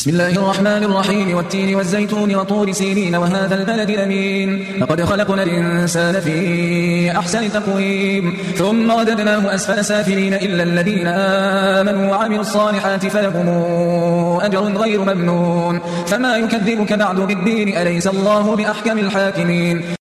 بسم الله الرحمن الرحيم والتين والزيتون وطور سينين وهذا البلد الأمين لقد خلقنا الإنسان في أحسن تقويم ثم رددناه أسفل سافلين إلا الذين آمنوا وعملوا الصالحات فلهم أجر غير ممنون فما يكذبك بعد بالدين أليس الله بأحكم الحاكمين